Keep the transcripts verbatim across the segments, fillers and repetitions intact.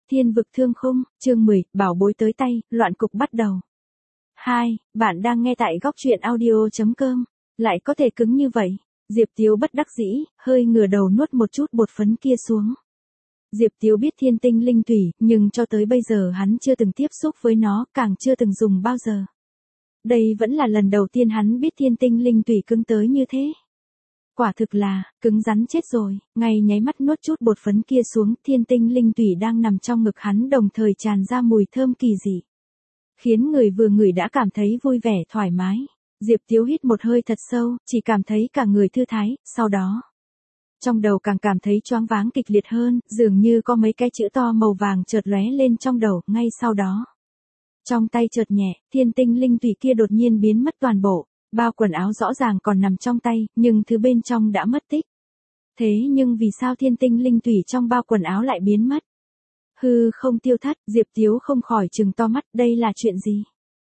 Thiên vực thương khung, chương mười, bảo bối tới tay, loạn cục bắt đầu. hai. Bạn đang nghe tại góc truyện audio.com. Lại có thể cứng như vậy. Diệp Tiếu bất đắc dĩ, hơi ngửa đầu nuốt một chút bột phấn kia xuống. Diệp Tiếu biết thiên tinh linh thủy, nhưng cho tới bây giờ hắn chưa từng tiếp xúc với nó, càng chưa từng dùng bao giờ. Đây vẫn là lần đầu tiên hắn biết thiên tinh linh thủy cứng tới như thế. Quả thực là, cứng rắn chết rồi, ngay nháy mắt nuốt chút bột phấn kia xuống, thiên tinh linh thủy đang nằm trong ngực hắn đồng thời tràn ra mùi thơm kỳ dị. Khiến người vừa ngửi đã cảm thấy vui vẻ thoải mái. Diệp Tiếu hít một hơi thật sâu, chỉ cảm thấy cả người thư thái, sau đó. Trong đầu càng cảm thấy choáng váng kịch liệt hơn, dường như có mấy cái chữ to màu vàng chợt lóe lên trong đầu, ngay sau đó. Trong tay chợt nhẹ, thiên tinh linh thủy kia đột nhiên biến mất toàn bộ. Bao quần áo rõ ràng còn nằm trong tay, nhưng thứ bên trong đã mất tích. Thế nhưng vì sao thiên tinh linh thủy trong bao quần áo lại biến mất? Hư không tiêu thất, Diệp Tiếu không khỏi trừng to mắt, đây là chuyện gì?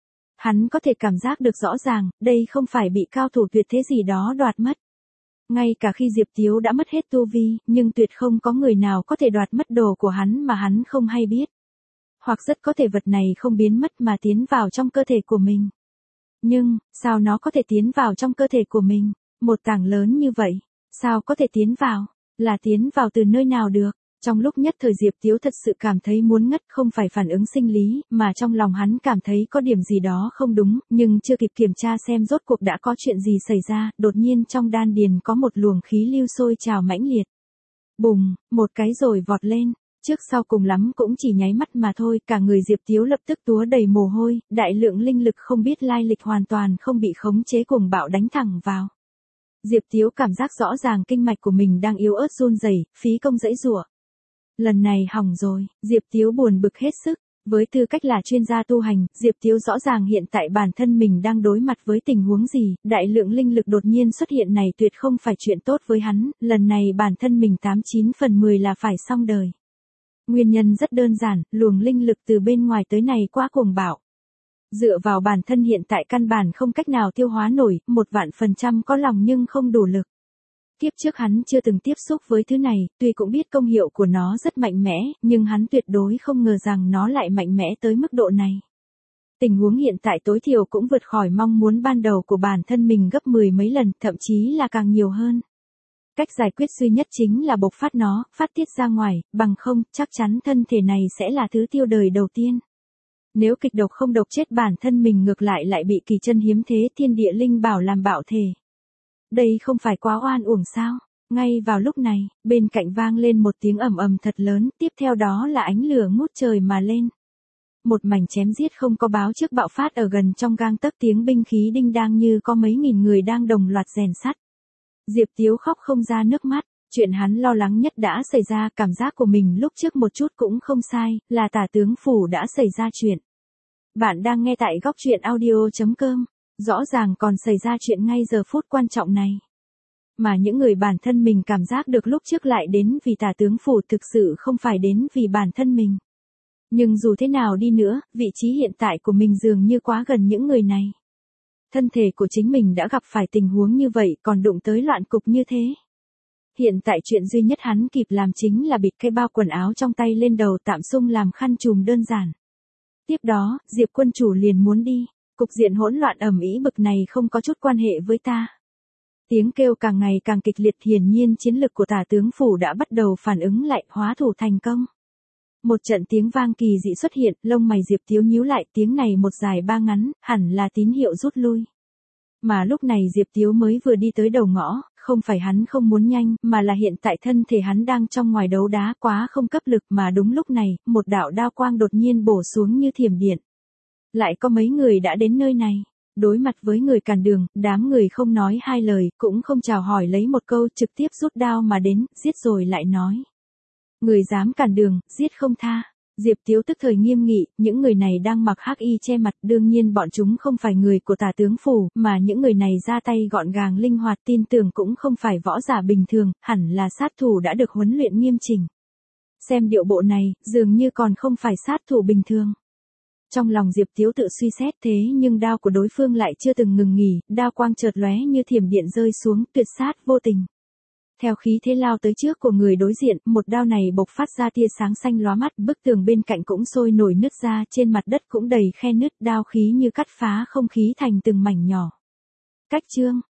Hắn có thể cảm giác được rõ ràng, đây không phải bị cao thủ tuyệt thế gì đó đoạt mất. Ngay cả khi Diệp Tiếu đã mất hết tu vi, nhưng tuyệt không có người nào có thể đoạt mất đồ của hắn mà hắn không hay biết. Hoặc rất có thể vật này không biến mất mà tiến vào trong cơ thể của mình. Nhưng, sao nó có thể tiến vào trong cơ thể của mình? Một tảng lớn như vậy, sao có thể tiến vào? Là tiến vào từ nơi nào được? Trong lúc nhất thời Diệp Tiếu thật sự cảm thấy muốn ngất, không phải phản ứng sinh lý, mà trong lòng hắn cảm thấy có điểm gì đó không đúng, nhưng chưa kịp kiểm tra xem rốt cuộc đã có chuyện gì xảy ra, đột nhiên trong đan điền có một luồng khí lưu sôi trào mãnh liệt. Bùng, một cái rồi vọt lên. Trước sau cùng lắm cũng chỉ nháy mắt mà thôi, cả người Diệp Tiếu lập tức túa đầy mồ hôi, đại lượng linh lực không biết lai lịch hoàn toàn không bị khống chế cuồng bạo đánh thẳng vào. Diệp Tiếu cảm giác rõ ràng kinh mạch của mình đang yếu ớt run rẩy, phí công dãy giụa. Lần này hỏng rồi, Diệp Tiếu buồn bực hết sức. Với tư cách là chuyên gia tu hành, Diệp Tiếu rõ ràng hiện tại bản thân mình đang đối mặt với tình huống gì, đại lượng linh lực đột nhiên xuất hiện này tuyệt không phải chuyện tốt với hắn, lần này bản thân mình tám chín phần mười là phải xong đời. Nguyên nhân rất đơn giản, luồng linh lực từ bên ngoài tới này quá cuồng bạo. Dựa vào bản thân hiện tại căn bản không cách nào tiêu hóa nổi, một vạn phần trăm có lòng nhưng không đủ lực. Kiếp trước hắn chưa từng tiếp xúc với thứ này, tuy cũng biết công hiệu của nó rất mạnh mẽ, nhưng hắn tuyệt đối không ngờ rằng nó lại mạnh mẽ tới mức độ này. Tình huống hiện tại tối thiểu cũng vượt khỏi mong muốn ban đầu của bản thân mình gấp mười mấy lần, thậm chí là càng nhiều hơn. Cách giải quyết duy nhất chính là bộc phát nó, phát tiết ra ngoài, bằng không, chắc chắn thân thể này sẽ là thứ tiêu đời đầu tiên. Nếu kịch độc không độc chết bản thân mình ngược lại lại bị kỳ chân hiếm thế thiên địa linh bảo làm bạo thể. Đây không phải quá oan uổng sao? Ngay vào lúc này, bên cạnh vang lên một tiếng ầm ầm thật lớn, tiếp theo đó là ánh lửa ngút trời mà lên. Một mảnh chém giết không có báo trước bạo phát ở gần trong gang tấc, tiếng binh khí đinh đang như có mấy nghìn người đang đồng loạt rèn sắt. Diệp Tiếu khóc không ra nước mắt, chuyện hắn lo lắng nhất đã xảy ra, cảm giác của mình lúc trước một chút cũng không sai, là Tả tướng phủ đã xảy ra chuyện. Bạn đang nghe tại góc truyện audio.com, rõ ràng còn xảy ra chuyện ngay giờ phút quan trọng này. Mà những người bản thân mình cảm giác được lúc trước lại đến vì Tả tướng phủ thực sự không phải đến vì bản thân mình. Nhưng dù thế nào đi nữa, vị trí hiện tại của mình dường như quá gần những người này. Thân thể của chính mình đã gặp phải tình huống như vậy còn đụng tới loạn cục như thế. Hiện tại chuyện duy nhất hắn kịp làm chính là bịt cái bao quần áo trong tay lên đầu tạm xung làm khăn trùm đơn giản. Tiếp đó, Diệp quân chủ liền muốn đi. Cục diện hỗn loạn ầm ĩ bực này không có chút quan hệ với ta. Tiếng kêu càng ngày càng kịch liệt, hiển nhiên chiến lực của Tả tướng phủ đã bắt đầu phản ứng lại, hóa thủ thành công. Một trận tiếng vang kỳ dị xuất hiện, lông mày Diệp Tiếu nhíu lại, tiếng này một dài ba ngắn, hẳn là tín hiệu rút lui. Mà lúc này Diệp Tiếu mới vừa đi tới đầu ngõ, không phải hắn không muốn nhanh, mà là hiện tại thân thể hắn đang trong ngoài đấu đá quá không cấp lực, mà đúng lúc này, một đạo đao quang đột nhiên bổ xuống như thiểm điện. Lại có mấy người đã đến nơi này. Đối mặt với người cản đường, đám người không nói hai lời, cũng không chào hỏi lấy một câu, trực tiếp rút đao mà đến, giết rồi lại nói. Người dám cản đường, giết không tha. Diệp Tiếu tức thời nghiêm nghị, những người này đang mặc hắc y che mặt, đương nhiên bọn chúng không phải người của Tả tướng phủ, mà những người này ra tay gọn gàng linh hoạt, tin tưởng cũng không phải võ giả bình thường, hẳn là sát thủ đã được huấn luyện nghiêm chỉnh. Xem điệu bộ này, dường như còn không phải sát thủ bình thường. Trong lòng Diệp Tiếu tự suy xét, thế nhưng đao của đối phương lại chưa từng ngừng nghỉ, đao quang chợt lóe như thiểm điện rơi xuống, tuyệt sát vô tình. Theo khí thế lao tới trước của người đối diện, một đao này bộc phát ra tia sáng xanh lóa mắt, bức tường bên cạnh cũng sôi nổi nứt ra, trên mặt đất cũng đầy khe nứt, đao khí như cắt phá không khí thành từng mảnh nhỏ. Cách chương